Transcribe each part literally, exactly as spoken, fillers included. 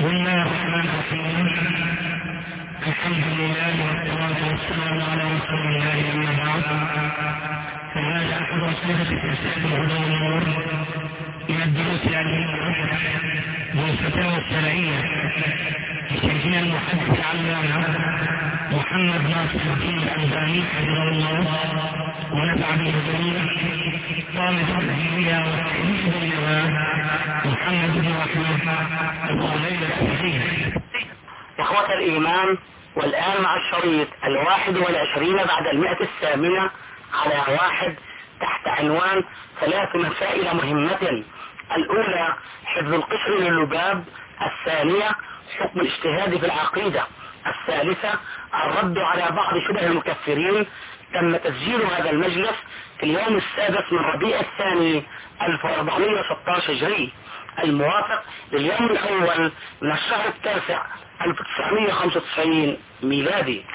بسم الله الرحمن الرحيم. الحمد لله والصلاة والسلام على رسول الله أما بعد، فهذا أحد أسئلة تفسير الهدى والنور من الدروس العلمية والفتاوى الشرعية لشيخنا المحدث العلامة محمد ناصر الدين الألباني حفظه الله ونفع به الجميع، طالب العلمية والتحديث بالنواه محمد بن رحمة أبو ليلى الحسين. إخوة الإيمان، والآن مع الشريط الواحد والعشرين بعد المئة الثامنة على واحد تحت عنوان ثلاث مسائل مهمة. الأولى حفظ القشر للباب، الثانية حكم الاجتهاد في العقيدة، الثالثة الرد على بعض شبه المكفرين. تم تسجيل هذا المجلس في اليوم السادس من ربيع الثاني ألف وأربعمائة وستة عشر هجري، الموافق لليوم الأول من الشهر التاسع ألف وتسعمائة وخمسة وتسعين ميلادي.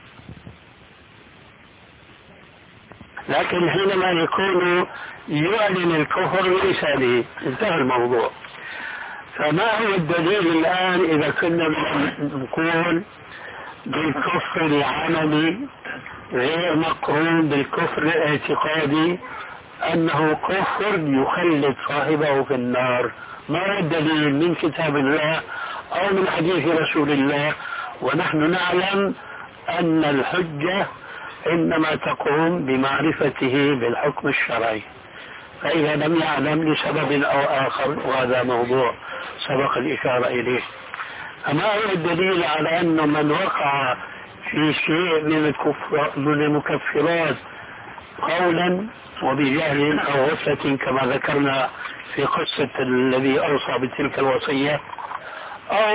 لكن حينما يكون يعلن الكفر بلسانه انتهى الموضوع. فما هو الدليل الآن إذا كنا نقول بالكفر العملي غير مقرون بالكفر الاعتقادي أنه كفر يخلد صاحبه في النار؟ ما هو الدليل من كتاب الله أو من حديث رسول الله؟ ونحن نعلم أن الحجة إنما تقوم بمعرفته بالحكم الشرعي، فإذا لم يعلم لسبب أو آخر، وهذا موضوع سبق الإشارة إليه. أما هو الدليل على أن من وقع في شيء من من المكفرات قولا وبجهل أو غفلة كما ذكرنا في قصة الذي أوصى بتلك الوصية أو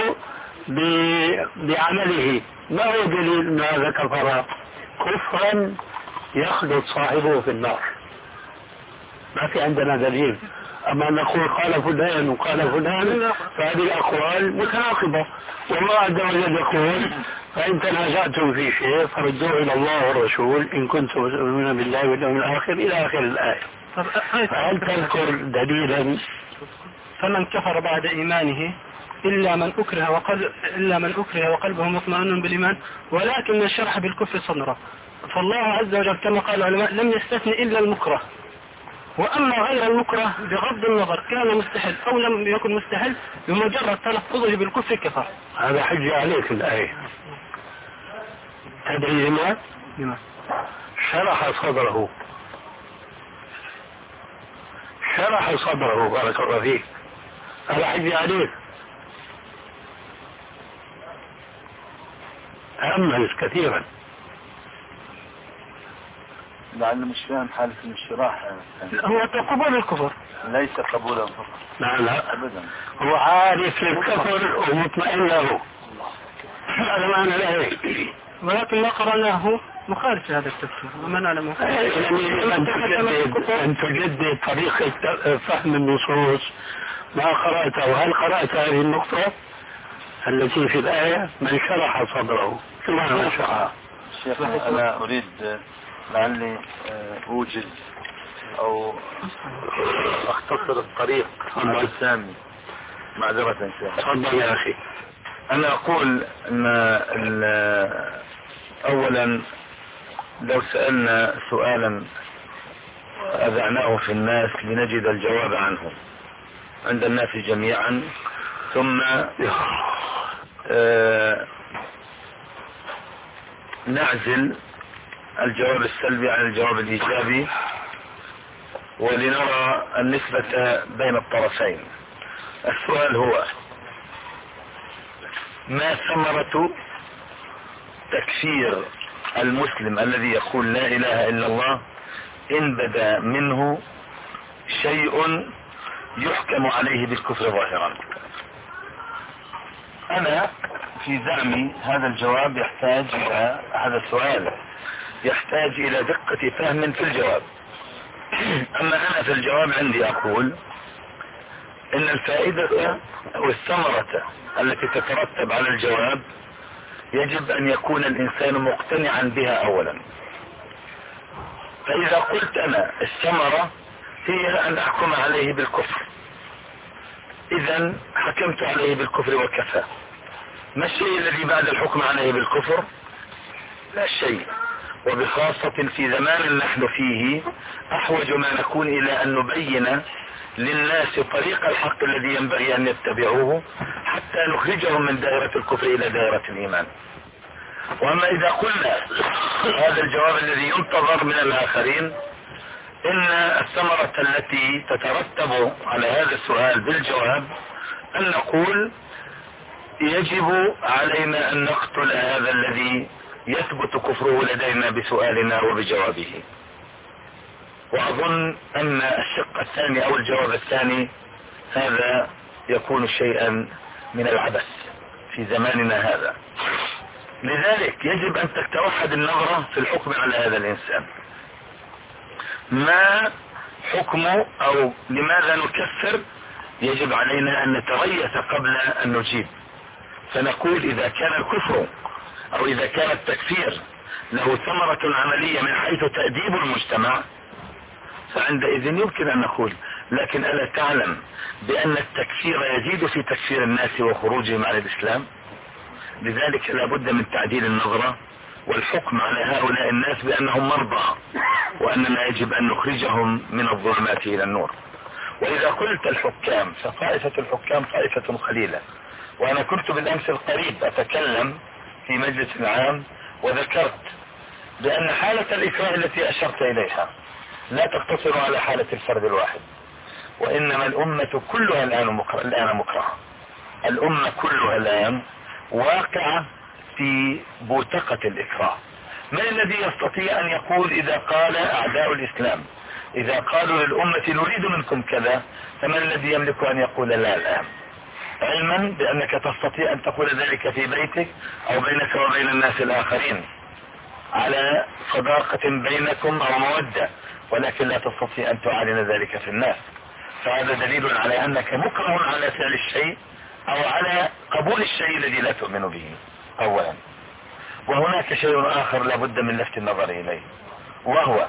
بعمله، ما هو دليل أن هذا كفر كفرا يخلد صاحبه في النار؟ ما في عندنا دليل. أما نقول قال فلان وقال فلان فهذه الأقوال متناقضة، والله عز وجل يقول فإن تنازعتم في شيء فردوه إلى الله والرسول إن كنتم تؤمنون بالله واليوم الآخر إلى آخر الآية. فهل تذكر دليلا؟ فمن كفر بعد إيمانه إلا من أكره وقلب إلا من أكره وقلبه مطمئن بالإيمان ولكن الشرح بالكفر صدره. فالله عز وجل كما قال العلماء لم يستثني إلا المكره، وأما غير المكره بغض النظر كان مستحل أو لم يكن مستحل بمجرد تلفظه بالكفر كفر. هذا حجة عليك الآية. تدري لما؟ لما؟ شرح صدره شرح صدره بارك الله فيك، هذا حجة عليك. أمل كثيرا. لعل مش فاهم حالة الانشراح. هو قبول الكفر ليس قبولا فقط. لا لا أبدا، هو عارف الكفر ومطمئن له، هذا معنى لا، ولكن ما قرأناه مخالف لهذا التفسير وما نعلم. أن تجدد طريقة فهم النصوص ما قرأته. هل قرأت هذه النقطة التي في الآية من شرح صدره؟ شو معنى شرح؟ شيخ أنا أريد لعلي أوجز أو أختصر الطريق على السامي معذرة شيخ. تفضل يا أخي. أنا أقول أن أولا لو سألنا سؤالا أذعناه في الناس لنجد الجواب عنه عند الناس جميعا، ثم آه نعزل الجواب السلبي عن الجواب الإيجابي ولنرى النسبة بين الطرفين. السؤال هو: ما ثمرة تكفير المسلم الذي يقول لا إله إلا الله إن بدا منه شيء يحكم عليه بالكفر ظاهرا؟ أنا في زعمي هذا الجواب يحتاج إلى هذا السؤال يحتاج إلى دقة فهم في الجواب. أما أنا في الجواب عندي أقول إن الفائدة والثمرة التي تترتب على الجواب يجب أن يكون الإنسان مقتنعا بها أولا. فإذا قلت أنا الثمرة هي أن أحكم عليه بالكفر، إذا حكمت عليه بالكفر وكفى. ما الشيء الذي بعد الحكم عليه بالكفر؟ لا شيء، وبخاصة في زمان نحن فيه أحوج ما نكون إلى أن نبين للناس طريق الحق الذي ينبغي أن يتبعوه حتى نخرجهم من دائرة الكفر إلى دائرة الإيمان. وأما إذا قلنا هذا الجواب الذي ينتظر من الآخرين، إن الثمرة التي تترتب على هذا السؤال بالجواب أن نقول يجب علينا أن نقتل هذا الذي يثبت كفره لدينا بسؤالنا وبجوابه. وأظن أن الشق الثاني أو الجواب الثاني هذا يكون شيئا من العبث في زماننا هذا. لذلك يجب أن تتوحد النظرة في الحكم على هذا الإنسان. ما حكمه أو لماذا نكفر؟ يجب علينا أن نتريث قبل أن نجيب، فنقول إذا كان الكفر أو إذا كان التكفير له ثمرة عملية من حيث تأديب المجتمع فعندئذ يمكن أن نقول. لكن ألا تعلم بأن التكفير يزيد في تكفير الناس وخروجهم عن الإسلام؟ لذلك لا بد من تعديل النظرة والحكم على هؤلاء الناس بأنهم مرضى، وأننا يجب أن نخرجهم من الظلمات إلى النور. وإذا قلت الحكام فطائفة الحكام طائفة قليلة. وأنا كنت بالأمس القريب أتكلم في مجلس عام وذكرت بأن حالة الإكراه التي أشرت إليها لا تقتصر على حالة الفرد الواحد، وإنما الأمة كلها الآن مكره. الآن مكره. الأمة كلها الآن واقعة في بوتقة الإكراه. من الذي يستطيع أن يقول إذا قال أعداء الإسلام إذا قالوا للأمة نريد منكم كذا، فمن الذي يملك أن يقول لا الآن؟ علما بأنك تستطيع أن تقول ذلك في بيتك أو بينك وبين الناس الآخرين على صداقة بينكم أو مودة، ولكن لا تستطيع أن تعلن ذلك في الناس. فهذا دليل على أنك مكره على فعل الشيء أو على قبول الشيء الذي لا تؤمن به أولا. وهناك شيء آخر لا بد من لفت النظر إليه، وهو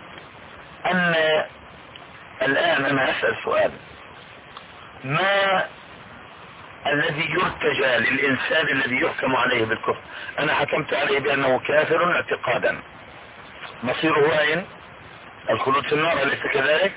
أن الآن أنا أسأل سؤال: ما الذي يرتجى للإنسان الذي يحكم عليه بالكفر؟ أنا حكمت عليه بأنه كافر اعتقادا، مصيره أين؟ الخلود في النار، أليس كذلك؟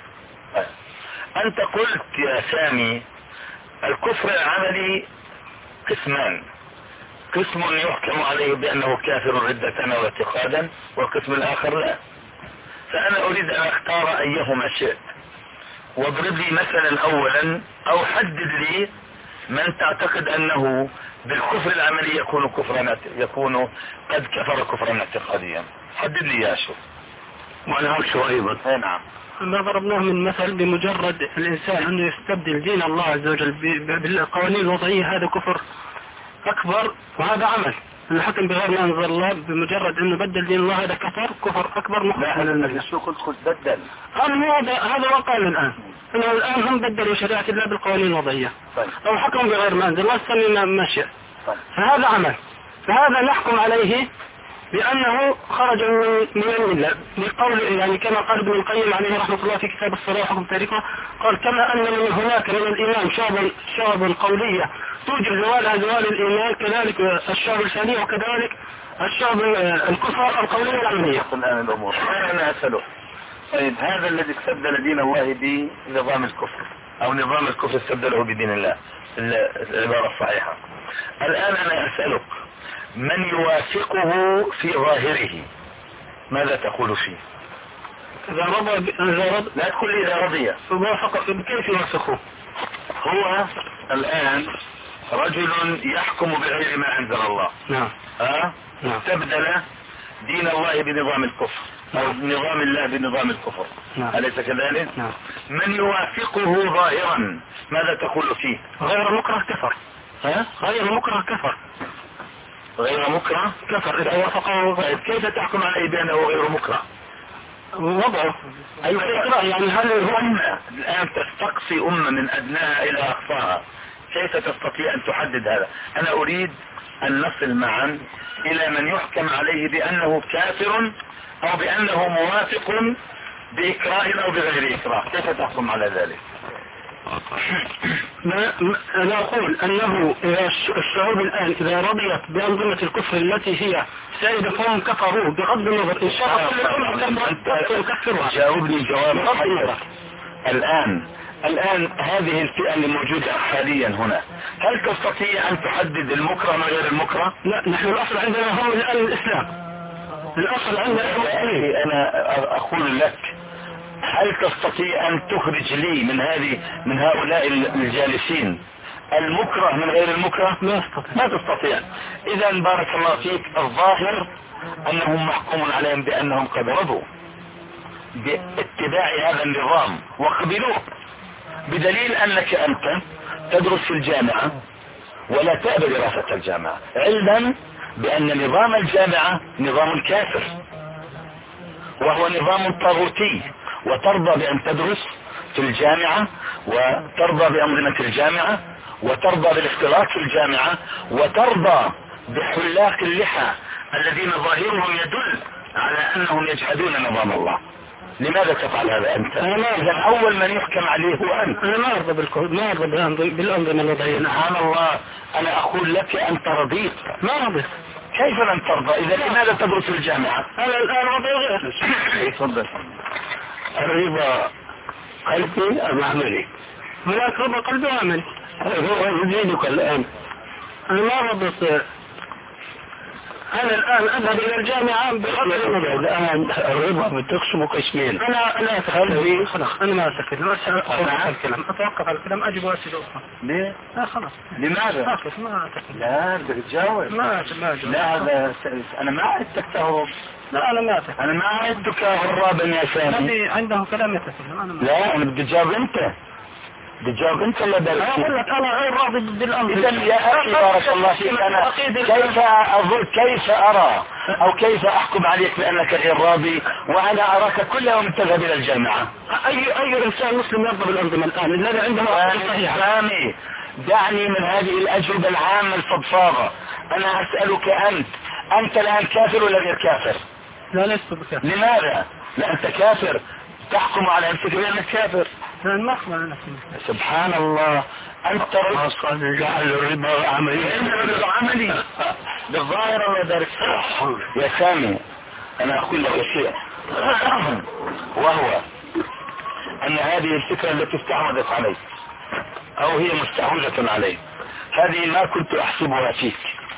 أنت قلت يا سامي الكفر العملي قسمان، قسم يحكم عليه بأنه كافر ردة واعتقادا، والقسم الآخر لا. فأنا أريد أن أختار أيهما شئت، واضرب لي مثلا أولا أو حدد لي من تعتقد أنه بالكفر العملي يكون كفرا يكون قد كفر كفرا اعتقاديا. حدد لي يا شو. وأنا أكشف أيضا. نعم. ما ضربناه من مثل بمجرد الإنسان أنه يستبدل دين الله عز وجل بالقوانين الوضعية، هذا كفر أكبر، وهذا عمل. الحكم بغير ما أنزل الله بمجرد أنه بدل دين الله هذا كفر كفر أكبر مخالف. لا أنا النبي شو قلت قلت بدل. هذا هذا وقال الآن أنه الآن هم بدلوا شريعة الله بالقوانين الوضعية. طيب. أو حكم بغير ما أنزل الله سمينا ما شاء. طيب. فهذا عمل، فهذا نحكم عليه بأنه خرج من الملة بقول، يعني كما قال ابن القيم عليه رحمة الله في كتاب الصلاة وحكم تاريخه، قال كما أن من هناك من الإيمان شعب شعب قولية توجب زوالها زوال الإيمان، كذلك الشعب الثانية وكذلك الشعب الكفر القولية العملية. الآن الأمور أنا أسأله، طيب هذا الذي استبدل دين الله بنظام الكفر أو نظام الكفر استبدله بدين الله، العبارة الصحيحة. الآن أنا أسألك من يوافقه في ظاهره ماذا تقول فيه؟ إذا رضى إذا رضى لا تقول لي إذا رضي فوافق، كيف يوافقه؟ هو الآن رجل يحكم بغير ما أنزل الله. نعم. ها؟ نعم. استبدل دين الله بنظام الكفر أو نظام الله بنظام الكفر. نعم. أليس كذلك؟ نعم. من يوافقه ظاهرا ماذا تقول فيه؟ غير مكره كفر. ها؟ غير مكره كفر. غير مكره كفر إذا وافقه. طيب كيف تحكم عليه بأنه غير مكره؟ وضعه أيوة يعني هل هو أمة الآن تستقصي أمة من أدناها إلى أقصاها، كيف تستطيع أن تحدد هذا؟ أنا أريد أن نصل معا إلى من يحكم عليه بأنه كافر أو بأنه موافق بإكراه أو بغير إكراه، كيف تحكم على ذلك؟ ما أنا أقول أنه إذا الشعوب الآن إذا رضيت بأنظمة الكفر التي هي سائدة فهم كفروا بغض النظر إن شاء الله كل يكفرها. جاوبني جواب محير. الآن الآن هذه الفئة اللي موجودة حاليا هنا، هل تستطيع أن تحدد المكره من غير المكره؟ لا، نحن الأصل عندنا هو الآن الإسلام. الأصل عندنا أنا أقول لك، هل تستطيع أن تخرج لي من هذه من هؤلاء الجالسين المكره من غير المكره؟ لا أستطيع. ما تستطيع. إذا بارك الله فيك، الظاهر أنهم محكوم عليهم بأنهم قد رضوا باتباع هذا النظام وقبلوه، بدليل أنك أنت تدرس في الجامعة ولا تأبى دراسة الجامعة، علما بأن نظام الجامعة نظام كافر وهو نظام طاغوتي، وترضى بأن تدرس في الجامعة وترضى بأنظمة الجامعة وترضى بالاختلاط في الجامعة وترضى بحلاق اللحى الذين ظاهرهم يدل على أنهم يجحدون نظام الله. لماذا تفعل هذا أنت؟ إذا أول من يحكم عليه هو أنت. أنا ما أرضى بالكود، ما أرضى بالأنظمة الوضعية. سبحان الله، أنا أقول لك أنت رضيت. ما رضيت. كيف لم ترضى؟ إذا لماذا تدرس في الجامعة؟ أنا الآن وضعي غير. تفضل. الرضا قلبي أم عملي؟ هناك رضا قلبي وعملي. هو دينك الآن. أنا ما رضيت. أنا الآن أذهب إلى الجامعة بغض النظر. الآن الرضا بتقسم قسمين. أنا أنا قلبي خلاص، أنا ما أتكلم، أتوقف الكلام، أتوقف الكلام، أجب أسئلة أخرى. ليه؟ لا خلاص. لماذا؟ أسف ما أتكلم. لا بدك تجاوب. ما ما أجاوب. لا هذا أنا ما عدتك تهرب. لا أنا ما أتكلم. أنا ما عدتك هرابا يا سامي. الذي عنده كلام يتكلم. أنا ما. لا أنا بدي تجاوب أنت. بجاوب انت اللي أنا أقول لك أنا غير راضي بالأمر. إذا يا أخي بارك الله فيك، أنا كيف أظن كيف أرى أو كيف أحكم عليك بأنك غير راضي وأنا أراك كل يوم تذهب إلى الجامعة؟ أي أي إنسان مسلم يرضى بالأنظمة الآن الذي عنده صحيح. سامي دعني من هذه الأجوبة العامة الفضفاضة. أنا أسألك أنت، أنت الآن كافر ولا غير كافر؟ لا لست بكافر. لماذا؟ لا أنت كافر، تحكم على نفسك بأنك كافر. ما أخبر. سبحان الله، أنت رجل جعل الربا عملي. الربا عملي بالظاهر ولا دارك. يا سامي أنا أقول لك شيء، وهو أن هذه الفكرة التي استعمدت عليك أو هي مستحوذة عليك، هذه ما كنت أحسبها فيك،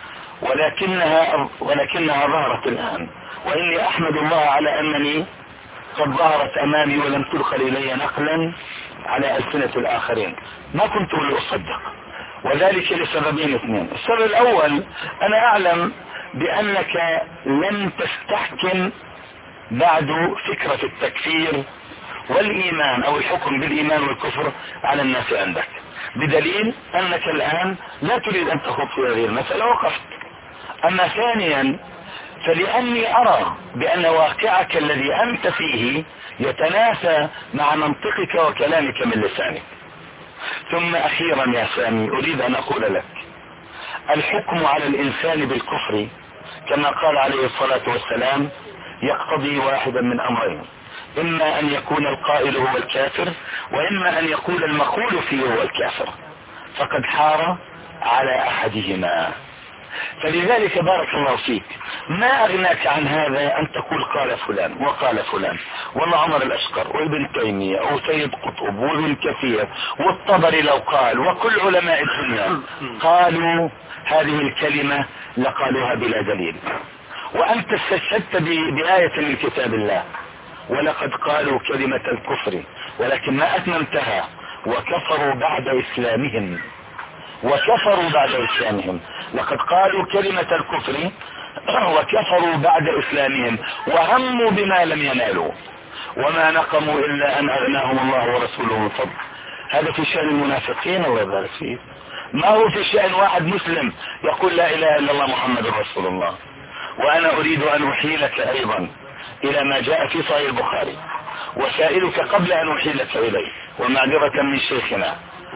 ولكنها ولكنها ظهرت الآن، وإني أحمد الله على أنني قد ظهرت أمامي ولم تدخل إلي نقلا على ألسنة الآخرين. ما كنت لأصدق، وذلك لسببين اثنين. السبب الأول، أنا أعلم بأنك لم تستحكم بعد فكرة التكفير والإيمان أو الحكم بالإيمان والكفر على الناس عندك، بدليل أنك الآن لا تريد أن تخوض في هذه المسألة وقفت. أما ثانيا، فلأني أرى بأن واقعك الذي أنت فيه يتنافى مع منطقك وكلامك من لسانك. ثم أخيرا يا سامي أريد أن أقول لك، الحكم على الإنسان بالكفر كما قال عليه الصلاة والسلام يقتضي واحدا من أمرين، إما أن يكون القائل هو الكافر، وإما أن يكون المقول فيه هو الكافر، فقد حار على أحدهما. فلذلك بارك الله فيك، ما أغناك عن هذا أن تقول قال فلان وقال فلان، والله عمر الأشقر وابن تيمية وسيد قطب وابن كثير والطبري لو قال وكل علماء الدنيا قالوا هذه الكلمة لقالوها بلا دليل، وأنت استشهدت بآية من كتاب الله ولقد قالوا كلمة الكفر ولكن ما أتممتها وكفروا بعد إسلامهم وكفروا بعد إسلامهم. لقد قالوا كلمة الكفر وكفروا بعد إسلامهم وهموا بما لم ينالوا وما نقموا إلا أن أغناهم الله ورسوله من فضل. هذا في شأن المنافقين الله يبارك فيه، ما هو في شأن واحد مسلم يقول لا إله إلا الله محمد رسول الله. وأنا أريد أن أحيلك أيضا إلى ما جاء في صحيح البخاري، وسائلك قبل أن أحيلك إليه ومعذرة من شيخنا،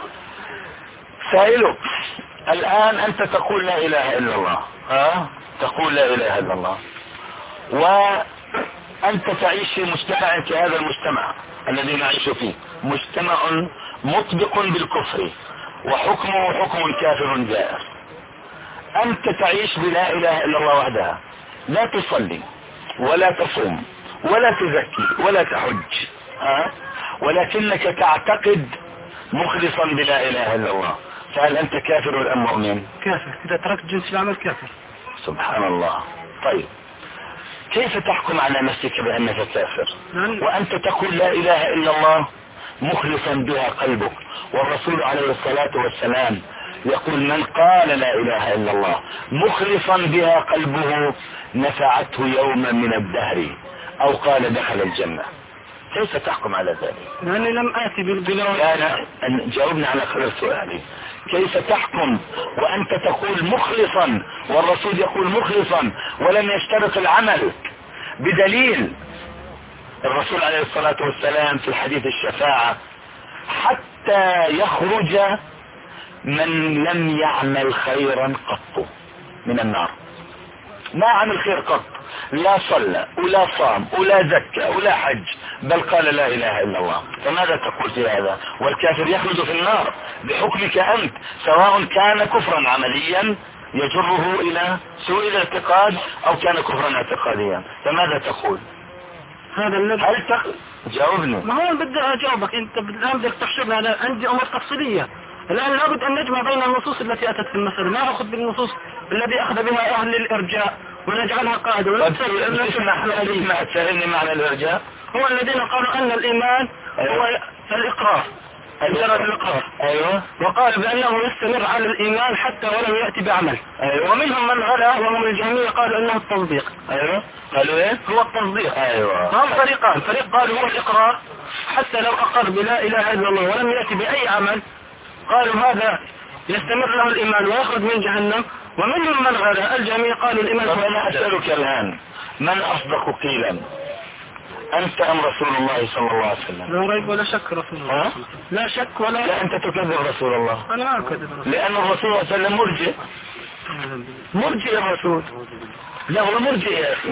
سائلك الآن أنت تقول لا إله إلا الله، ها؟ تقول لا إله إلا الله، وأنت تعيش في مجتمع كهذا المجتمع الذي نعيش فيه، مجتمع مطبق بالكفر وحكمه حكم كافر جائر. أنت تعيش بلا إله إلا الله وحدها، لا تصلي ولا تصوم ولا تزكي ولا تحج، ها؟ ولكنك تعتقد مخلصا بلا إله إلا الله، فهل أنت كافر أم مؤمن؟ كافر، إذا تركت جنس العمل كافر. سبحان الله. طيب كيف تحكم على نفسك بأنك كافر وأنت تقول لا إله إلا الله مخلصا بها قلبك؟ والرسول عليه الصلاة والسلام يقول من قال لا إله إلا الله مخلصا بها قلبه نفعته يوما من الدهر، أو قال دخل الجنة. كيف تحكم على ذلك؟ لأني لم آتي بالبلاد. أنا جاوبني على خلال سؤالي، كيف تحكم وأنت تقول مخلصا والرسول يقول مخلصا ولم يشترط العمل؟ بدليل الرسول عليه الصلاة والسلام في الحديث الشفاعة حتى يخرج من لم يعمل خيرا قط من النار، ما عمل خير قط، لا صلى ولا صام ولا زكى ولا حج، بل قال لا اله الا الله. فماذا تقول في هذا؟ والكافر يخلد في النار بحكمك انت، سواء كان كفرا عمليا يجره الى سوء الاعتقاد او كان كفرا اعتقاديا. فماذا تقول؟ هذا الذي هل تق... جاوبني. ما هو بدي اجاوبك، انت الان بدك تحشرنا على عندي امور تفصيليه. الان لابد ان نجمع بين النصوص التي اتت في المسألة، ما اخذ بالنصوص الذي اخذ بها اهل الارجاء ونجعلها قاعده. اسمع تسألني معنى الارجاء. هو الذين قالوا ان الايمان هو الاقرار، مجرد الاقرار. ايوه. وقال بانه يستمر على الايمان حتى ولم ياتي بعمل. ايوه. ومنهم من غلا وهم الجهمية قالوا انه التصديق. ايوه. قالوا ايه؟ هو التصديق. ايوه. فهم فريقان، فريق قالوا هو الاقرار حتى لو اقر بلا اله الا الله ولم ياتي باي عمل قالوا هذا يستمر له الايمان ويخرج من جهنم. ومنهم من غلا الجميع قالوا الايمان. طب انا اسالك الان، من اصدق قيلا، انت ام رسول الله صلى الله عليه وسلم؟ لا ريب ولا شك رسول الله. ها؟ لا شك ولا. لا انت تكذب رسول الله. انا ما اكذب رسول. لان الرسول صلى الله عليه وسلم مرجئ. مرجئ الرسول. لا هو مرجئ يا اخي،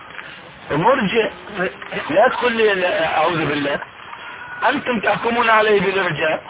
مرجئ. لا تقول لي اعوذ بالله، انتم تحكمون عليه بالارجاء.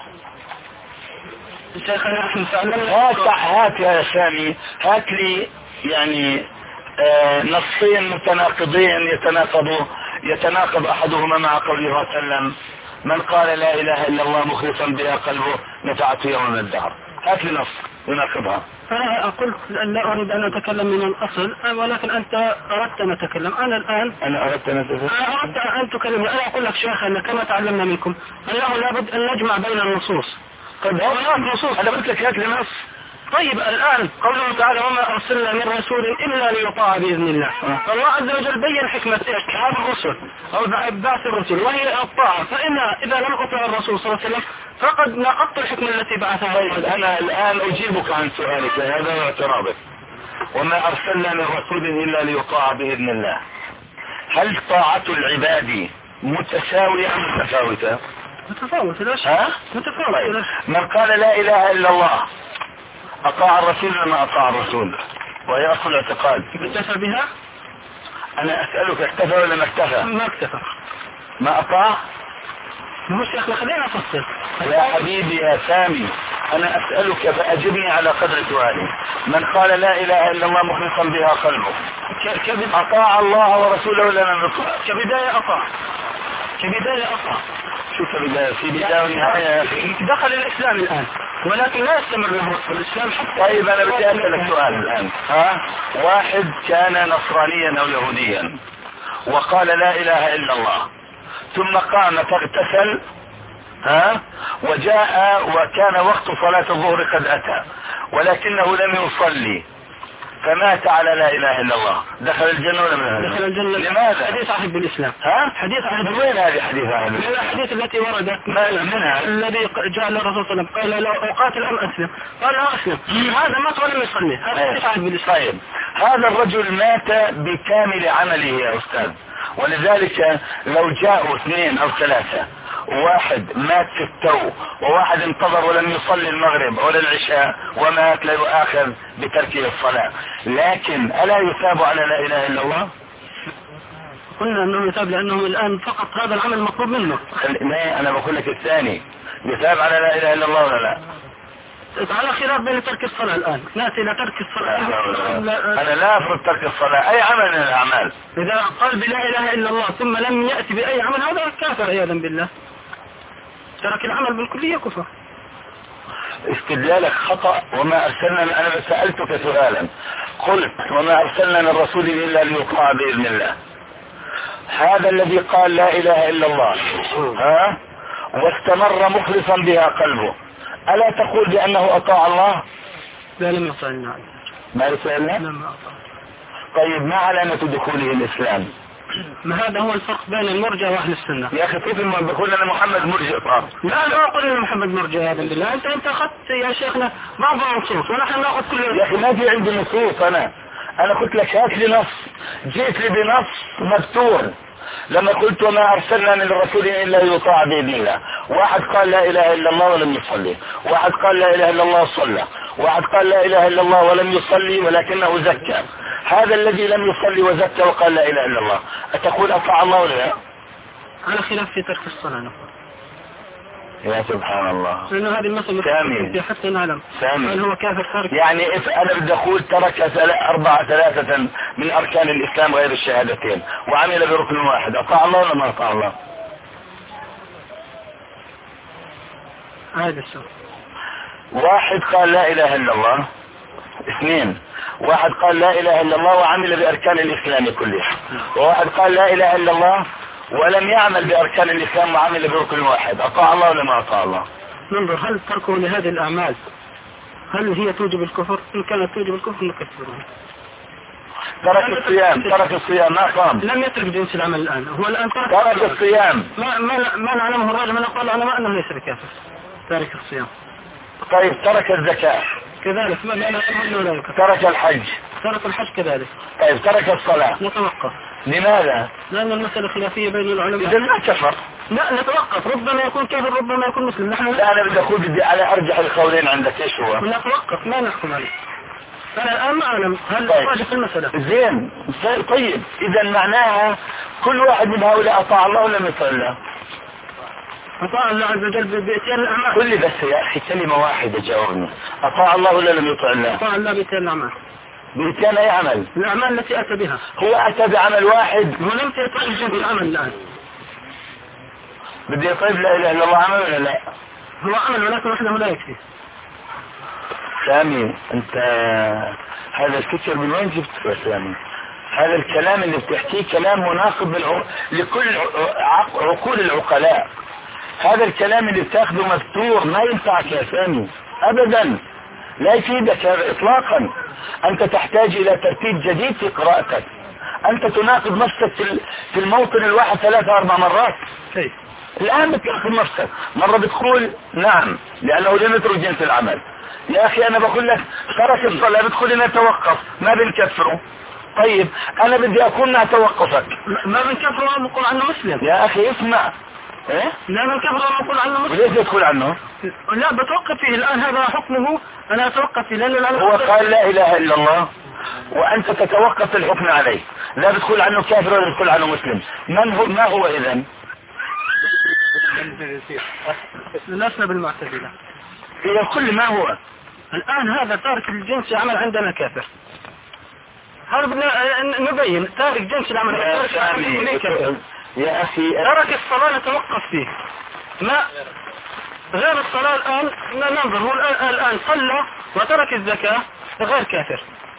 شيخنا نحن فعلا. هات هات يا سامي، هات لي يعني آه نصين متناقضين يتناقضوا يتناقض احدهما مع قوله صلى الله عليه وسلم من قال لا اله الا الله مخلصا بها قلبه نفعته يوم من الدهر. هات لي نص يناقضها. انا قلت لا اريد ان اتكلم من الاصل، ولكن انت اردت ان اتكلم. انا الان انا اردت ان اتكلم انا اردت ان تكلمني. انا اقول لك شيخنا كما تعلمنا منكم انه لابد ان نجمع بين النصوص. طيب هو نصوص، انا قلت لك هات لي نص. طيب الآن قوله تعالى وما أرسلنا من رسول إلا ليطاع بإذن الله. فالله عز وجل بين حكمة إرسال الرسل أو بعث الرسل وهي الطاعة. فإن إذا لم أطع الرسول صلى الله عليه وسلم فقد نقضت الحكمة التي بعثها. طيب أنا الآن أجيبك عن سؤالك هذا واعتراضك. وما أرسلنا من رسول إلا ليطاع بإذن الله. هل طاعة العباد متساوية أم متفاوتة؟ متفاوتة. لا شك. ها؟ متفاوتة. من قال لا إله إلا الله أطاع الرسول وما أطاع الرسول، وهي أصل اعتقاد. اكتفى بها؟ أنا أسألك اكتفى ولا ما اكتفى؟ ما اكتفى. ما أطاع؟ مش يا أخي خلينا نفصل. يا حبيبي يا سامي أنا أسألك فأجبني على قدر سؤالي. من قال لا إله إلا الله مخلصا بها قلبه أطاع الله ورسوله ولا لم يطع؟ كبداية أطاع. كبداية أطاع. شوف بداية في بداية ونهاية يا أخي. دخل الإسلام الآن ولكن لا يستمر له الإسلام حتى. طيب أنا بدي أسألك سؤال الآن. ها؟ واحد كان نصرانيا أو يهوديا وقال لا إله إلا الله ثم قام فاغتسل، ها؟ وجاء وكان وقت صلاة الظهر قد أتى ولكنه لم يصلي فمات على لا اله الا الله، دخل الجنة ولا من دخل الجنة؟ لماذا؟ حديث عهد بالاسلام. ها؟ حديث عهد. من وين هذه حديث عهد؟ من الاحاديث التي وردت منها الذي جاء الرسول صلى الله عليه وسلم قال لو اقاتل ام اسلم؟ قال لا اسلم. هذا مات ولم يصلي. هذا حديث عهد بالاسلام. طيب هذا الرجل مات بكامل عمله يا استاذ، ولذلك لو جاءوا اثنين او ثلاثة واحد مات في التو وواحد انتظر ولم يصلي المغرب ولا العشاء ومات لا يؤاخذ بتركه الصلاة، لكن ألا يثاب على لا إله إلا الله؟ قلنا أنه يثاب لأنه الآن فقط هذا العمل مطلوب منه. لا أنا بقول لك الثاني يثاب على لا إله إلا الله ولا لا؟ على خلاف بين ترك الصلاة الآن، نأتي إلى ترك الصلاة. أنا لا أفرض ترك الصلاة، أي عمل من الأعمال. إذا قال بلا إله إلا الله ثم لم يأتي بأي عمل هذا كافر عياذا بالله، ترك العمل بالكلية كفر. استدلالك خطأ. وما أرسلنا، أنا سألتك سؤالا قلت وما أرسلنا من رسول إلا ليطاع بإذن الله. هذا الذي قال لا إله إلا الله ها واستمر مخلصا بها قلبه، ألا تقول بأنه أطاع الله؟ لا لم يطع الله. ما يسألنا؟ لم أطاع. طيب ما علامة دخوله الإسلام؟ ما هذا هو الفرق بين المرجع وأهل السنة. يا أخي كيف بقول لنا محمد مرجع صار؟ لا لا أقول أن محمد مرجع هذا بالله. أنت أنت أخذت يا شيخنا بعض النصوص ونحن نأخذ كل. يا أخي ما في عندي نصوص. أنا أنا قلت لك هات لي نص، جيت لي بنص مفتوح لما قلت وما أرسلنا من الرسول إلا يطاع بإذن الله. واحد قال لا إله إلا الله ولم يصلي، واحد قال لا إله إلا الله وصلى، واحد قال لا إله إلا الله ولم يصلي ولكنه زكى. هذا الذي لم يصلي وزكى وقال لا إله إلا الله أتقول أطاع الله ولا لا؟ على خلاف في ترك الصلاة نقول. يا سبحان الله. لأنه هذه المسألة سامي حتى نعلم سامي هل هو كافر تارك. يعني إف أنا بدي أقول ترك أربعة ثلاثة من أركان الإسلام غير الشهادتين وعمل بركن واحد، أطاع الله ولا ما أطاع الله؟ هذا السؤال. واحد قال لا إله إلا الله، اثنين واحد قال لا إله إلا الله وعمل بأركان الإسلام كلها، وواحد قال لا إله إلا الله ولم يعمل بأركان الإسلام وعمل بركن واحد، أطاع الله ولا ما أطاع الله؟ ننظر هل تركه لهذه الأعمال هل هي توجب الكفر؟ إن كانت توجب الكفر نكفره. ترك الصيام، ترك الصيام ما قام. لم يترك جنس العمل الآن، هو الآن ترك, ترك الصيام. ما ما ما نعلمه الراجل من أقوال العلماء أنه ليس بكافر تارك الصيام. طيب ترك الزكاة كذلك ما نعلمه أنه لا يكفر. ترك الحج. ترك الحج كذلك. طيب ترك الصلاة. نتوقف. لماذا؟ لأن المسألة خلافية بين العلماء. إذا ما كفر. لا نتوقف، ربما يكون كافر ربما يكون مسلم. نحن لا أنا بدي أقول بدي على أرجح القولين عندك إيش هو؟ نتوقف ما نحكم عليه. أنا الآن ما أعلم هل طيب. راجح المسألة. زين طيب إذا معناها كل واحد من هؤلاء أطاع الله ولم يطع الله؟ أطاع الله عز وجل بإتيان الأعمال. قل لي بس يا أخي كلمة واحدة جاوبني، أطاع الله ولا لم يطع الله؟ أطاع الله بإتيان الأعمال. بإتيان أي عمل؟ الأعمال التي أتى بها. هو أتى بعمل واحد. هو لم يترك جنس العمل الآن. بدي طيب لا إله إلا الله عمل ولا لا؟ هو عمل ولكن وحده لا يكفي. سامي أنت هذا الفكر من وين جبته يا سامي؟ هذا الكلام اللي بتحكيه كلام مناقض بالع... لكل عق... عقول العقلاء. هذا الكلام اللي بتاخده مفتوح ما ينفعك يا سامي أبدا، لا يفيدك هذا إطلاقا. أنت تحتاج إلى ترتيب جديد في قراءتك. أنت تناقض نفسك في في الموطن الواحد ثلاثة أربع مرات. كيف؟ الآن بتناقض نفسك، مرة بتقول نعم لأنه لم يترك جنس العمل. يا أخي أنا بقول لك ترك الصلاة بتقول لنا توقف ما بنكفره. طيب أنا بدي أكون مع توقفك. ما بنكفره ونقول عنه مسلم. يا أخي اسمع. إيه؟ لا بنكفره ونقول عنه مسلم. وليش تقول عنه؟ لا بتوقف فيه الآن هذا حكمه أنا أتوقف فيه لأنه هو قال لا إله إلا الله وأنت تتوقف في الحكم عليه، لا بتقول عنه كافر ولا بتقول عنه مسلم. من هو ما هو إذن؟ لسنا بالمعتزلة. هي كل ما هو الآن هذا تارك الجنس عمل عندنا كافر. هذا نبين تارك جنس العمل. يا, يا أخي ترك الصلاة نتوقف فيه. ما غير الصلاة الآن ننظر هو الآن صلى وترك الزكاة غير كافر.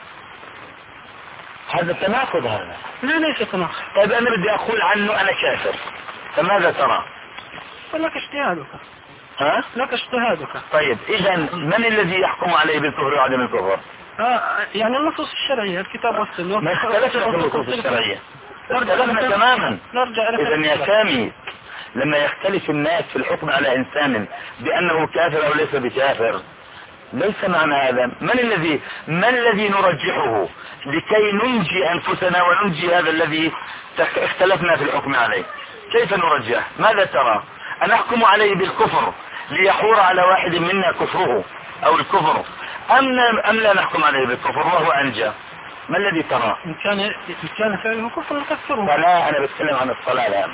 هذا تناقض. هذا لا ليس تناقض. طيب أنا بدي أقول عنه أنا كافر، فماذا ترى؟ لك اجتهادك. ها؟ لك اجتهادك. طيب إذا من الذي يحكم عليه بالكفر وعدم الكفر؟ آه يعني النصوص الشرعية الكتاب والسنة. ما اختلفنا في النصوص الشرعية، اختلفنا تماما. نرجع إلى إذا يا سامي لما يختلف الناس في الحكم على إنسان بأنه كافر أو ليس بكافر ليس معنى هذا من الذي ما الذي نرجحه لكي ننجي أنفسنا وننجي هذا الذي اختلفنا في الحكم عليه؟ كيف نرجح؟ ماذا ترى؟ أن نحكم عليه بالكفر ليحور على واحد منا كفره أو الكفر، أم أم لا نحكم عليه بالكفر وهو أنجى؟ ما الذي ترى؟ إن كان إن كان فعله كفر نكفره. فلا أنا بتكلم عن الصلاة الآن.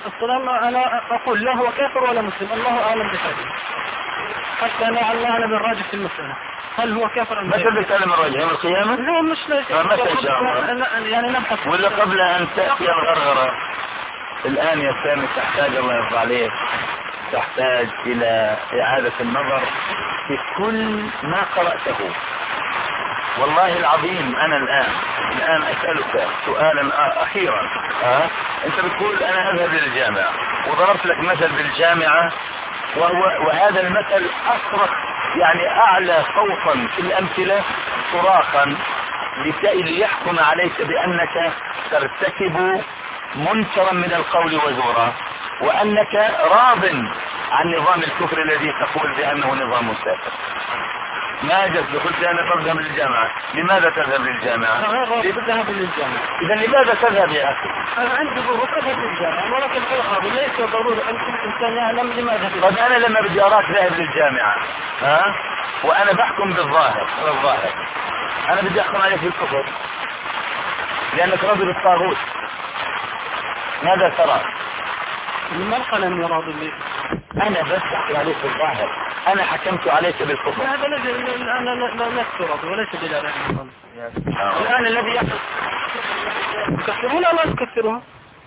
السلام أنا أقول لا هو كافر ولا مسلم، الله أعلم بحاله، حتى لا علمنا بالراجح في المسألة هل هو كافر أم متى بيتكلم الرجل يوم القيامة؟ لا مش ليس متى إن شاء الله؟ يعني نبحث. ولا قبل أن تأتي الغرغرة الآن يا سامي تحتاج الله يرضى عليك تحتاج إلى إعادة النظر في كل ما قرأته. والله العظيم أنا الآن الآن أسألك سؤالا أخيرا. أه؟ أنت بتقول أنا أذهب للجامعة وضربت لك مثل بالجامعة، وهو وهذا المثل أصرخ يعني أعلى صوتا في الأمثلة صراخا ليحكم عليك بأنك ترتكب منكرا من القول وزورا، وأنك راض عن نظام الكفر الذي تقول بأنه نظام سافر. ما جد قلت أنا تذهب للجامعة، لماذا تذهب للجامعة؟ أذهب للجامعة. إذا لماذا تذهب يا أخي؟ أنا عندي ظروف أذهب للجامعة، ولكن ليس ضروري أن كل إنسان يعلم لماذا. طيب أنا لما بدي أراك ذاهب للجامعة ها وأنا بحكم بالظاهر على الظاهر، أنا بدي أحكم عليك بالكفر لأنك رجل الطاغوت، ماذا ترى؟ من قال أني راضي لي؟ أنا بس أحكم عليك بالظاهر، أنا حكمت عليك بالكفر. هذا أنا لا أكثر وليس دلالة. الآن الذي يحصل يكفرون أو لا يكفرون؟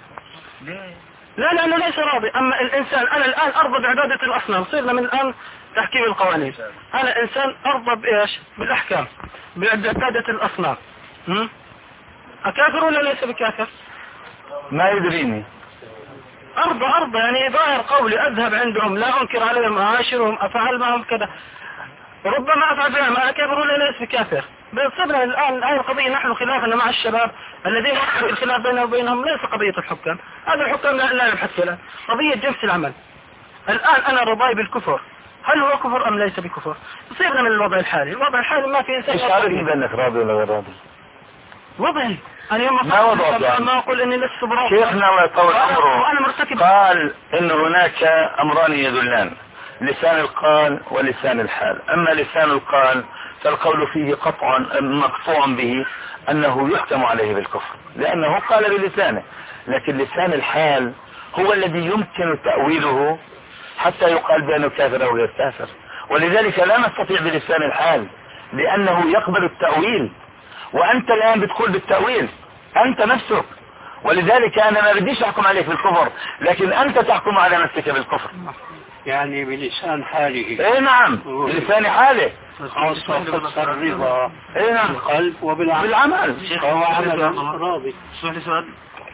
لا لأنه ليس راضي. أما الإنسان أنا الآن أرضى بعبادة الأصنام، صرنا من الآن تحكيم القوانين. أنا إنسان أرضى بإيش؟ بالأحكام بعبادة الأصنام. أكافر ولا ليس بكافر؟ ما يدريني. أرضى أرضى يعني ظاهر قولي أذهب عندهم لا أنكر عليهم أعاشرهم أفعل معهم كذا، ربما أفعل بها ما أكافر ولا ليس بكافر. بصدنا الآن هذه القضية نحن خلافنا مع الشباب الذين يحصل الخلاف بيننا وبينهم ليس قضية الحكام، هذا الحكام لا يبحث فيها، قضية جنس العمل. الآن أنا رضاي بالكفر، هل هو كفر أم ليس بكفر؟ صيغنا من الوضع الحالي، الوضع الحالي ما في إنسان. إيش عارفين بأنك راضي ولا غير راضي؟ وضعي أنا يوم ما وضعك يعني؟ ما أقول إني لست براضي. شيخنا الله يطول عمره وأنا مرتكب قال إن هناك أمران يدلان، لسان القال ولسان الحال. أما لسان القال فالقول فيه قطع مقطوع به أنه يحكم عليه بالكفر لأنه قال بلسانه، لكن لسان الحال هو الذي يمكن تأويله حتى يقال بأنه كافر أو غير كافر، ولذلك لا نستطيع بلسان الحال لأنه يقبل التأويل، وأنت الآن بتقول بالتأويل أنت نفسك، ولذلك أنا ما بديش أحكم عليك بالكفر لكن أنت تحكم على نفسك بالكفر. يعني بلسان حاله. ايه نعم بلسان حاله، خاصة الرضا ايه نعم بالقلب وبالعمل. بالعمل فهو عمل راضي. اسمح لي سؤال.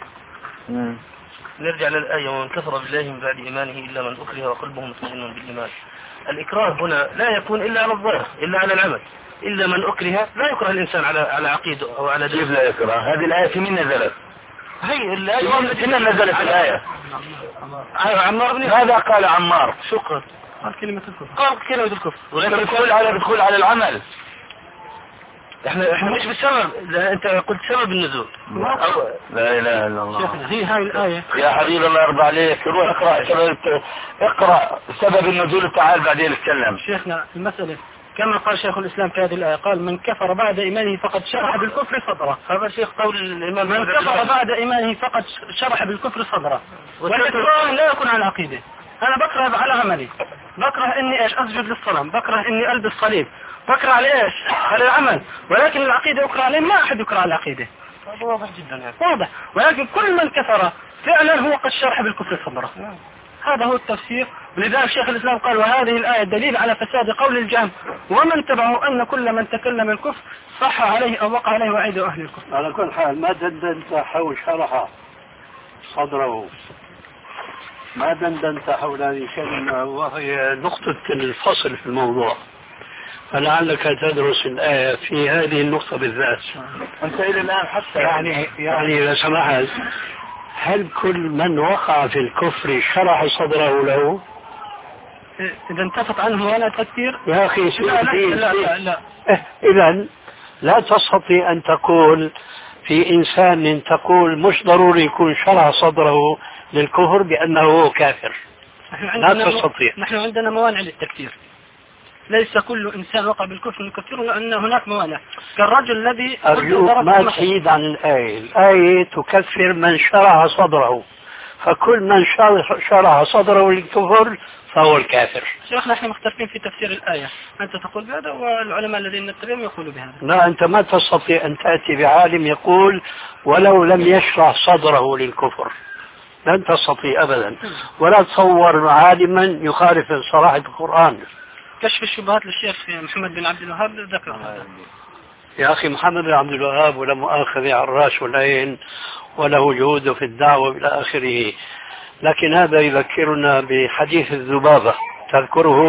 نرجع للآية ومن كفر بالله من بعد إيمانه إلا من أكره وقلبه مطمئن بالإيمان. الإكراه هنا لا يكون إلا على الظاهر إلا على العمل، إلا من أكره لا يكره الإنسان على على عقيده أو على دين. كيف لا يكره؟ هذه الآية في من نزلت؟ هي الآية في من نزلت الآية؟ عمار بن ماذا قال عمار؟ شكرا. قال كلمة الكفر. قال كلمة الكفر. ولكن بتقول على بتقول على العمل. احنا احنا مش بالسبب، انت قلت سبب النزول. لا اله الا الله. هي هاي الآية. يا حبيب الله يرضى عليك روح اقرأ سبب اقرأ سبب النزول وتعال بعدين نتكلم. شيخنا المسألة كما قال شيخ الإسلام في هذه الآية قال من كفر بعد إيمانه فقد شرح بالكفر صدره. هذا شيخ قول الإمام. من كفر بعد إيمانه فقد شرح بالكفر صدره. والإكراه لا يكون على عقيدة. أنا بكره على عملي، بكره إني إيش أسجد للصنم، بكره إني ألبس صليب، بكره على إيش على العمل، ولكن العقيدة يكره عليه ما أحد يكره على العقيدة. هذا واضح جدا يعني. واضح، ولكن كل من كفر فعلا هو قد شرح بالكفر صدره. هذا هو التفسير. ولذلك شيخ الإسلام قال وهذه الآية دليل على فساد قول الجهم ومن تبعه أن كل من تكلم الكفر صح عليه أو وقع عليه وعيد أهل الكفر. على كل حال ما دندنت حول شرح صدره، ما دندنت حول هذه الكلمة وهي نقطة الفصل في الموضوع، فلعلك تدرس الآية في هذه النقطة بالذات. أنت إلى الآن حتى يعني يعني إذا سمحت، هل كل من وقع في الكفر شرح صدره له؟ إذا انتفت عنه ولا تكفير يا أخي لا لا لا, لا, لا. إذا لا تستطيع أن تقول في إنسان تقول مش ضروري يكون شرح صدره للكفر بأنه كافر. لا تستطيع. نحن عندنا موانع للتكفير، ليس كل إنسان وقع بالكفر نكفره لأن هناك موانع كالرجل الذي أرجوك ما تحيد عن الآية. الآية تكفر من شرح صدره، فكل من شرح صدره للكفر فهو الكافر. شيخنا احنا مختلفين في تفسير الآية، أنت تقول بهذا والعلماء الذين نتبعهم يقولوا بهذا. لا، أنت ما تستطيع أن تأتي بعالم يقول ولو لم يشرح صدره للكفر، لن تستطيع أبدا، ولا تصور عالما يخالف صراحة القرآن. كشف الشبهات للشيخ محمد بن عبد الوهاب ذكر هذا. يا أخي محمد بن عبد الوهاب ولا مؤاخذة على الراس والعين وله جهوده في الدعوة إلى آخره، لكن هذا يذكرنا بحديث الذبابة، تذكره؟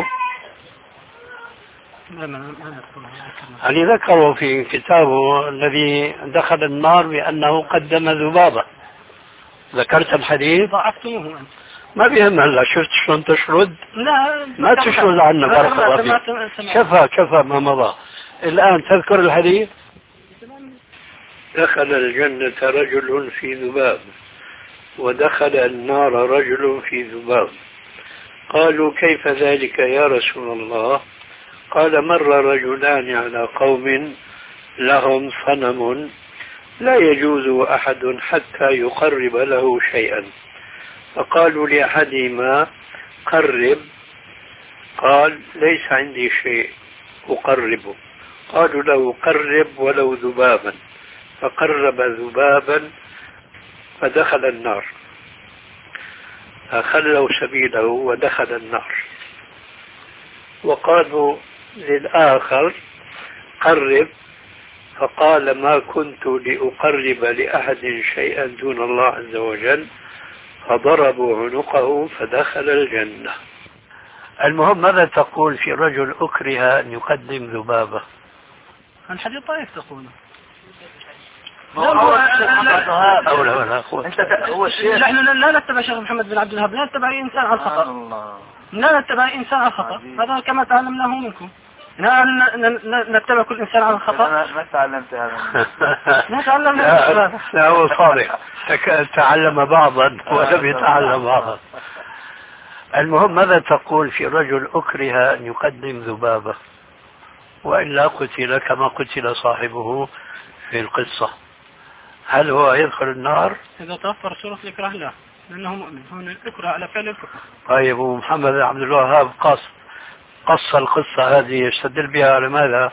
يعني ذكره في كتابه الذي دخل النار بأنه قدم ذبابة. ذكرت الحديث؟ ضعفتموه أنت. ما بيهم هلا، شفت شلون تشرد؟ لا ما تشرد عنا بارك الله فيك. كفى كفى ما مضى. الآن تذكر الحديث؟ دخل الجنة رجل في ذباب ودخل النار رجل في ذباب، قالوا كيف ذلك يا رسول الله؟ قال مر رجلان على قوم لهم صنم لا يجوز أحد حتى يقرب له شيئا، فقالوا لأحدهما قرب، قال ليس عندي شيء أقربه، قالوا له قرب ولو ذبابا، فقرب ذبابا فدخل النار، فخلوا سبيله ودخل النار. وقالوا للآخر قرب، فقال ما كنت لأقرب لأحد شيئا دون الله عز وجل، فضربوا عنقه فدخل الجنة. المهم ماذا تقول في رجل أكره أن يقدم ذبابة؟ الحديث طائف تقوله. لا لا أو لا لا انت هو الشيخ. نحن لا نتبع شيخ محمد بن عبد الوهاب، لا نتبع أي إنسان على الخطأ. لا نتبع أي إنسان على الخطأ، هذا كما تعلمناه منكم. لا نتبع كل إنسان على الخطأ. ما تعلمت هذا. ما تعلمنا. لا هو صادق، تعلم بعضا ولم يتعلم بعضا. المهم ماذا تقول في رجل أكره أن يقدم ذبابة وإلا قتل كما قتل صاحبه في القصة؟ هل هو يدخل النار؟ إذا توفر صورة الإكراه لا، لأنه مؤمن، هون الإكراه على فعل الكفر. طيب ومحمد بن عبد الوهاب قص قص القصة هذه يستدل بها على ماذا؟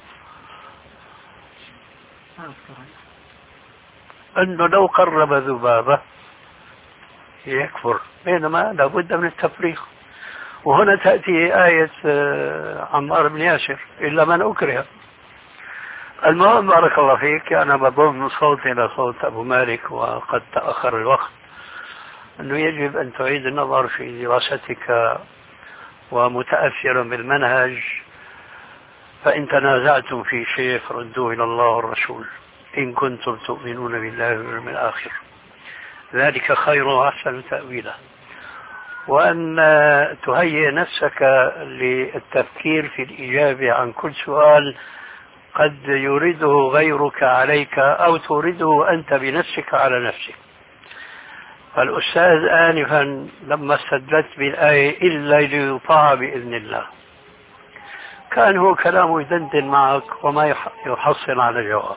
أنه لو قرب ذبابة يكفر، بينما لابد من التفريق. وهنا تأتي آية عمار بن ياسر إلا من أكره. المهم بارك الله فيك، أنا بضم صوتي إلى صوت أبو مالك وقد تأخر الوقت، أنه يجب أن تعيد النظر في دراستك ومتأثرا بالمنهج، فإن تنازعتم في شيء فردوه إلى الله والرسول إن كنتم تؤمنون بالله واليوم الآخر، ذلك خير وأحسن تأويلا. وأن تهيئ نفسك للتفكير في الإجابة عن كل سؤال قد يريده غيرك عليك أو تريده أنت بنفسك على نفسك. فالأستاذ آنفا لما استدلت بالآية إلا ليطاع بإذن الله، كان هو كلامه يدندن معك وما يحصل على جواب.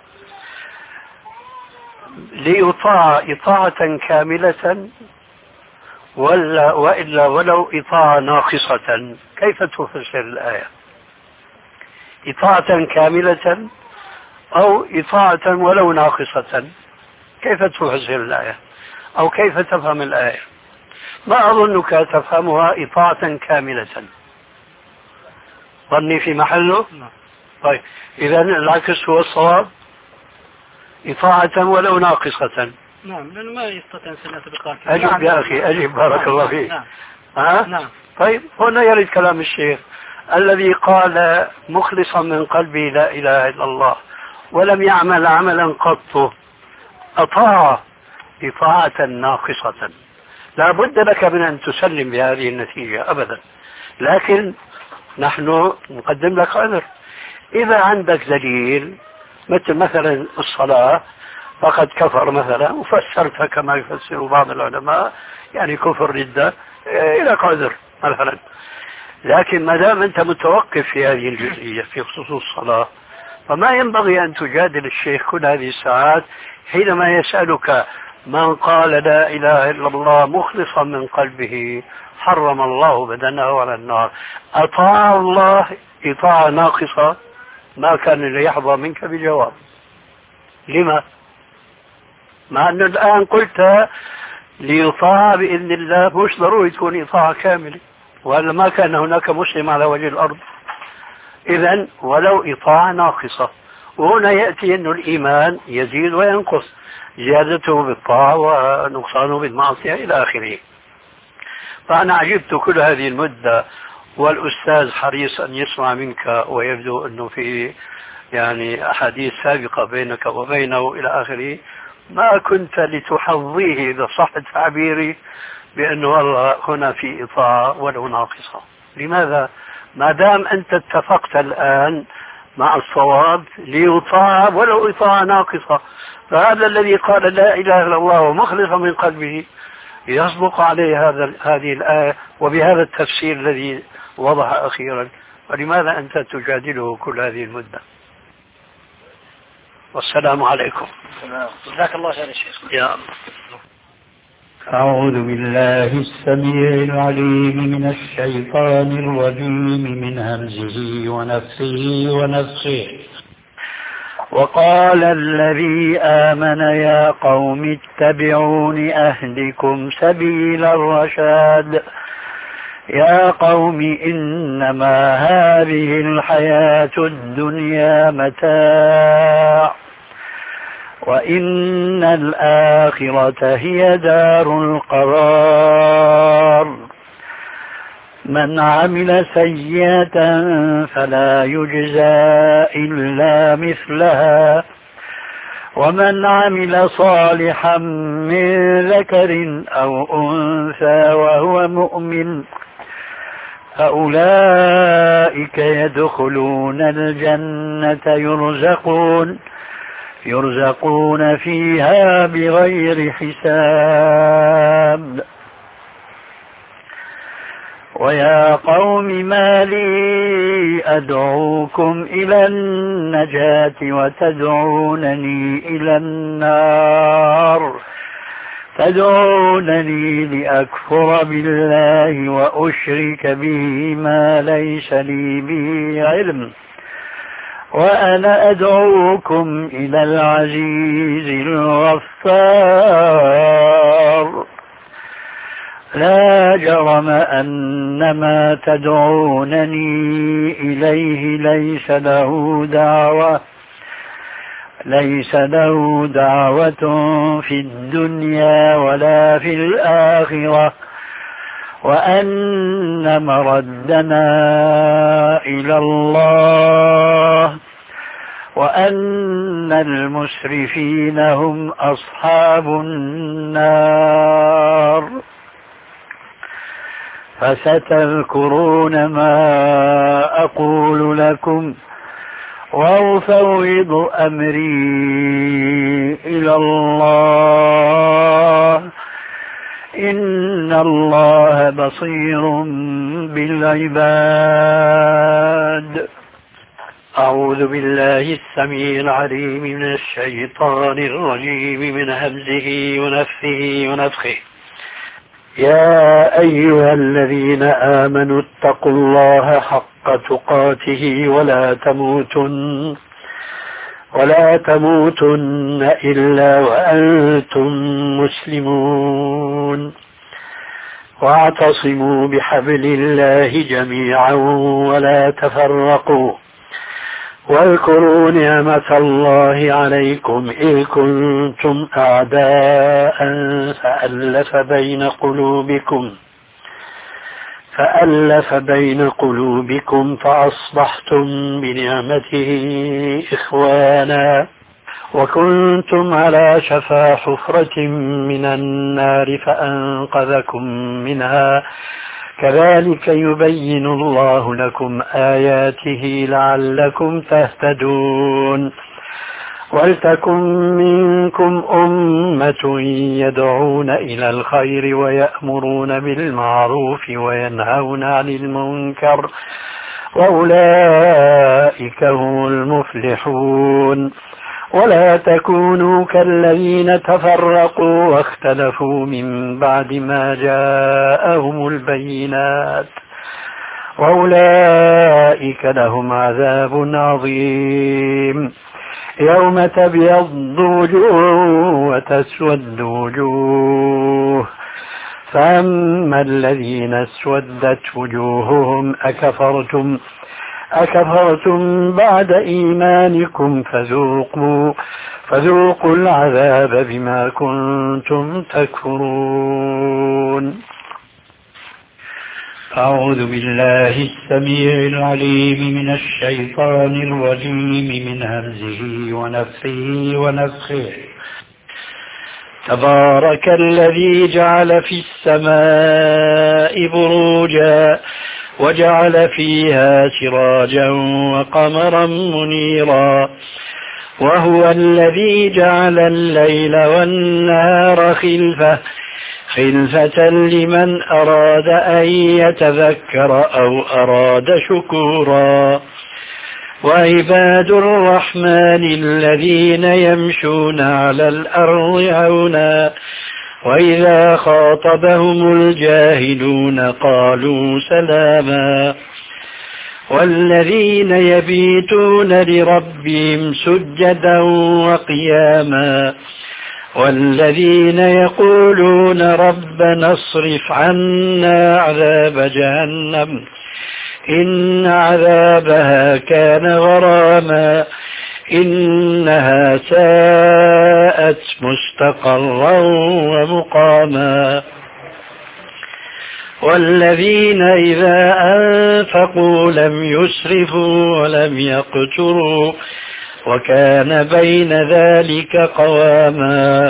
ليطاع إطاعة كاملة ولا وإلا ولو إطاعة ناقصة، كيف تفسر الآية؟ إطاعة كاملة أو إطاعة ولو ناقصة، كيف تفسر الآية أو كيف تفهم الآية؟ ما أظنك تفهمها إطاعة كاملة. ظني في محله. طيب إذا العكس هو الصواب، إطاعة ولو ناقصة. نعم، لأنه ما يستطيع أن يتبقى. أجب يا أخي أجب بارك الله فيك. نعم. ها؟ نعم. طيب هنا يرد كلام الشيخ الذي قال مخلصا من قلبي لا إله إلا الله ولم يعمل عملا قط، أطاع إطاعة ناقصة. لا بد لك من أن تسلم بهذه النتيجة أبدا، لكن نحن نقدم لك عذر. إذا عندك دليل مثل مثلا الصلاة فقد كفر مثلا وفسرتها كما يفسر بعض العلماء يعني كفر ردة، لك عذر مثلا. لكن ما دام أنت متوقف في هذه الجزئية في خصوص الصلاة، فما ينبغي أن تجادل الشيخ كل هذه الساعات حينما يسألك من قال لا إله إلا الله مخلصا من قلبه حرم الله بدنه على النار. أطاع الله إطاعة ناقصة ما كان ليحظى منك بجواب. لما؟ مع أن الآن قلت ليطاع بإذن الله، مش ضروري تكون إطاعة كاملة، وإلا ما كان هناك مسلم على وجه الأرض. إذن ولو إطاعة ناقصة. وهنا يأتي أن الإيمان يزيد وينقص، زيادته بالطاعة ونقصانه بالمعصية إلى آخره. فأنا عجبت كل هذه المدة والأستاذ حريص أن يسمع منك، ويبدو أنه في يعني أحاديث سابقة بينك وبينه إلى آخره. ما كنت لتحظيه إذا صح تعبيري بأنه والله هنا في إطاعة ولو ناقصة. لماذا؟ ما دام أنت اتفقت الآن مع الصواب ليطاع ولو إطاعة ناقصة، فهذا الذي قال لا إله إلا الله ومخلصا من قلبه يصدق عليه هذا هذه الآية وبهذا التفسير الذي وضح أخيرا. ولماذا أنت تجادله كل هذه المدة؟ والسلام عليكم. جزاك الله خير يا شيخ. يا أعوذ بالله السميع العليم من الشيطان الرجيم من همزه ونفسه ونفسه. وقال الذي آمن يا قوم اتبعون أهدكم سبيل الرشاد. يا قوم إنما هذه الحياة الدنيا متاع وإن الآخرة هي دار القرار. من عمل سيئة فلا يجزى إلا مثلها ومن عمل صالحا من ذكر أو أنثى وهو مؤمن فأولئك يدخلون الجنة يرزقون يرزقون فيها بغير حساب. ويا قوم ما لي أدعوكم إلى النجاة وتدعونني إلى النار تدعونني لأكفر بالله وأشرك به ما ليس لي به علم وأنا أدعوكم إلى العزيز الغفار. لا جرم أن ما تدعونني إليه ليس له دعوة ليس له دعوة في الدنيا ولا في الآخرة وأن مردنا إلى الله وأن المسرفين هم أصحاب النار. فستذكرون ما أقول لكم وأفوض أمري إلى الله إن الله بصير بالعباد. أعوذ بالله السميع العليم من الشيطان الرجيم من همزه ونفثه ونفخه. يا أيها الذين آمنوا اتقوا الله حق تقاته ولا تموتن ولا تموتن إلا وأنتم مسلمون واعتصموا بحبل الله جميعا ولا تفرقوا واذكروا نعمة الله عليكم إذ كنتم أعداء فألف بين قلوبكم فألف بين قلوبكم فأصبحتم بنعمته إخوانا وكنتم على شفا حفرة من النار فأنقذكم منها كذلك يبين الله لكم آياته لعلكم تهتدون. ولتكن منكم أمة يدعون إلى الخير ويأمرون بالمعروف وينهون عن المنكر وأولئك هم المفلحون. ولا تكونوا كالذين تفرقوا واختلفوا من بعد ما جاءهم البينات وأولئك لهم عذاب عظيم يوم تبيض وجوه وتسود وجوه فأما الذين اسودت وجوههم أكفرتم أكفرتم بعد إيمانكم فذوقوا فذوقوا العذاب بما كنتم تكفرون. أعوذ بالله السميع العليم من الشيطان الرجيم من همزه ونفخه ونفخه. تبارك الذي جعل في السماء بروجا وجعل فيها سراجا وقمرا منيرا وهو الذي جعل الليل والنهار خلفة خلفة لمن أراد أن يتذكر أو أراد شكورا. وعباد الرحمن الذين يمشون على الأرض هونا وإذا خاطبهم الجاهلون قالوا سلاما. والذين يبيتون لربهم سجدا وقياما والذين يقولون ربنا اصرف عنا عذاب جهنم إن عذابها كان غراما إنها ساءت مستقرا ومقاما. والذين إذا أنفقوا لم يسرفوا ولم يقتروا وكان بين ذلك قواما.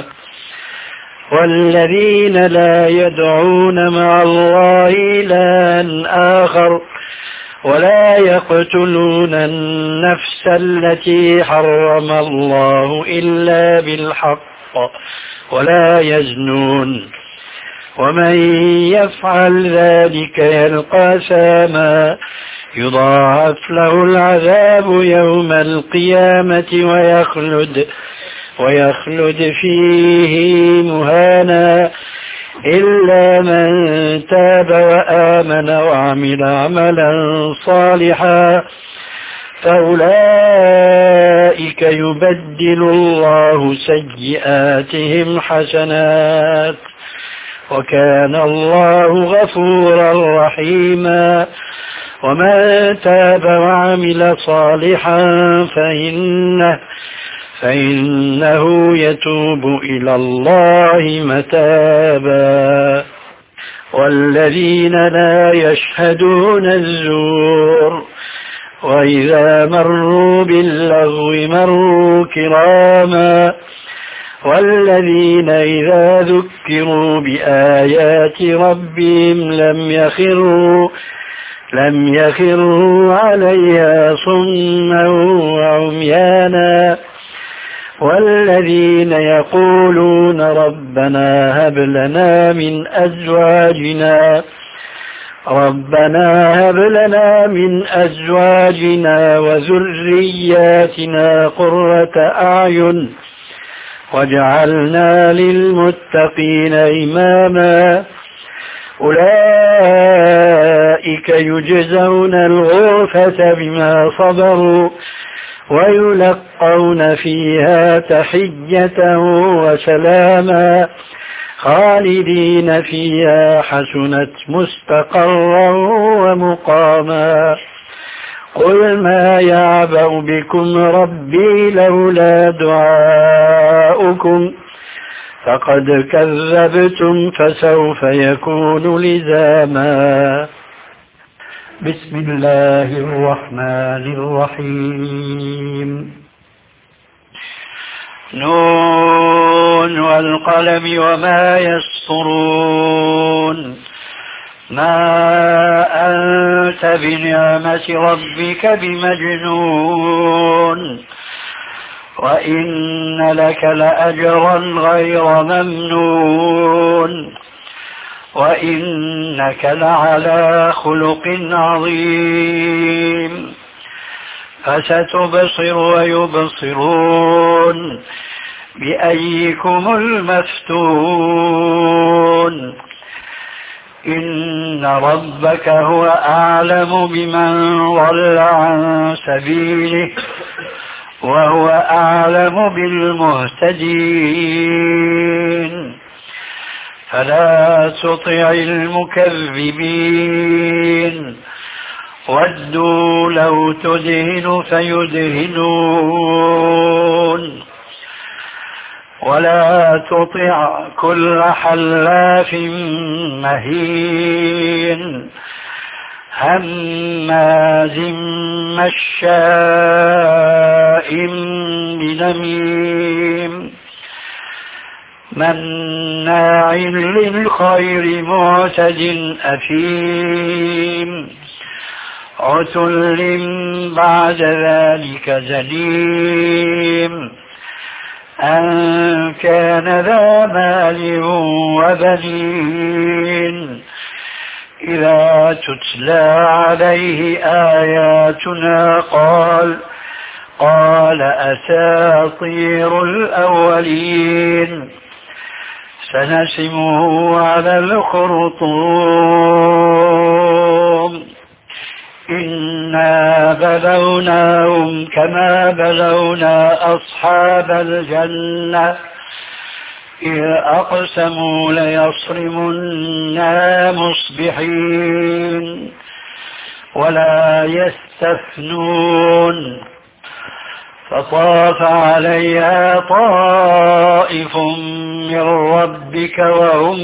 والذين لا يدعون مع الله إلها آخر ولا يقتلون النفس التي حرم الله إلا بالحق ولا يزنون ومن يفعل ذلك يلقى ساما يضاعف له العذاب يوم القيامة ويخلد ويخلد فيه مهانا إلا من تاب وآمن وعمل عملا صالحا فأولئك يبدل الله سيئاتهم حسنات وكان الله غفورا رحيما. ومن تاب وعمل صالحا فإنه فإنه يتوب إلى الله متابا. والذين لا يشهدون الزور وإذا مروا باللغو مروا كراما. والذين إذا ذكروا بآيات ربهم لم يخروا لم يخروا عليها صما وعميانا. والذين يقولون ربنا هب لنا من أزواجنا ربنا هب لنا من أزواجنا وذرياتنا قرة أعين واجعلنا للمتقين إماما. أولئك يجزون الغرفة بما صبروا ويلقون فيها تحية وسلاما خالدين فيها حسنت مستقرا ومقاما. قل ما يعبأ بكم ربي لولا دعاؤكم فقد كذبتم فسوف يكون لزاما. بسم الله الرحمن الرحيم. نون والقلم وما يسطرون. ما أنت بنعمة ربك بمجنون وإن لك لأجرا غير ممنون وإنك لعلى خلق عظيم. فستبصر ويبصرون بأيكم المفتون إن ربك هو أعلم بمن ضل عن سبيله وهو أعلم بالمهتدين فلا تطع المكذبين ودوا لو تدهن فيدهنون ولا تطع كل حلاف مهين هماز مشاء بنميم مناع للخير معتد أثيم عتل بعد ذلك زنيم أن كان ذا مال وبنين إذا تتلى عليه آياتنا قال قال أساطير الأولين سنسمه على الخرطوم إنا بلوناهم كما بلونا أصحاب الجنة إذ أقسموا ليصرمنها مصبحين ولا يستثنون فطاف عليها طائف من ربك وهم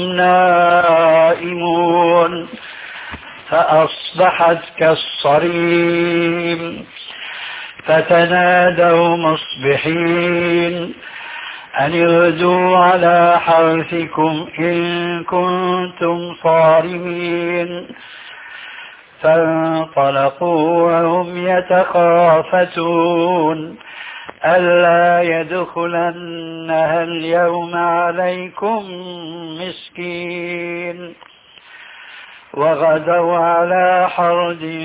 نائمون فأصبحت كالصريم فتنادوا مصبحين أن اغدوا على حرثكم إن كنتم صارمين فانطلقوا وهم يتخافتون ألا يدخلنها اليوم عليكم مسكين وغدوا على حرد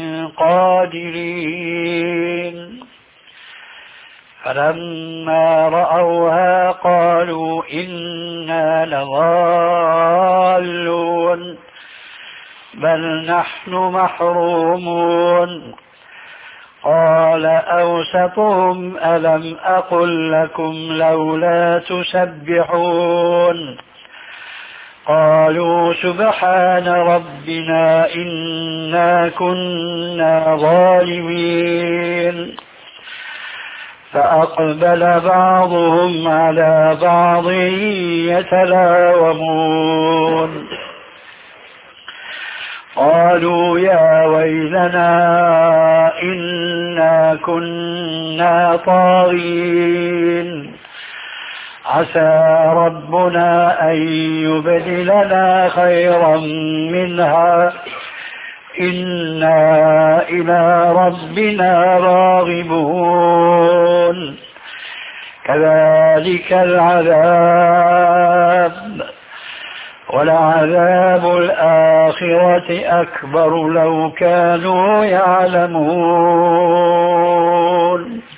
قادرين فلما رأوها قالوا إنا لضالون بل نحن محرومون قال أوسطهم ألم أقل لكم لولا تسبحون قالوا سبحان ربنا إنا كنا ظالمين فأقبل بعضهم على بعض يتلاومون قالوا يا ويلنا إنا كنا طاغين عسى ربنا أن يبدلنا خيرا منها إنا إلى ربنا راغبون كذلك العذاب ولعذاب الآخرة أكبر لو كانوا يعلمون.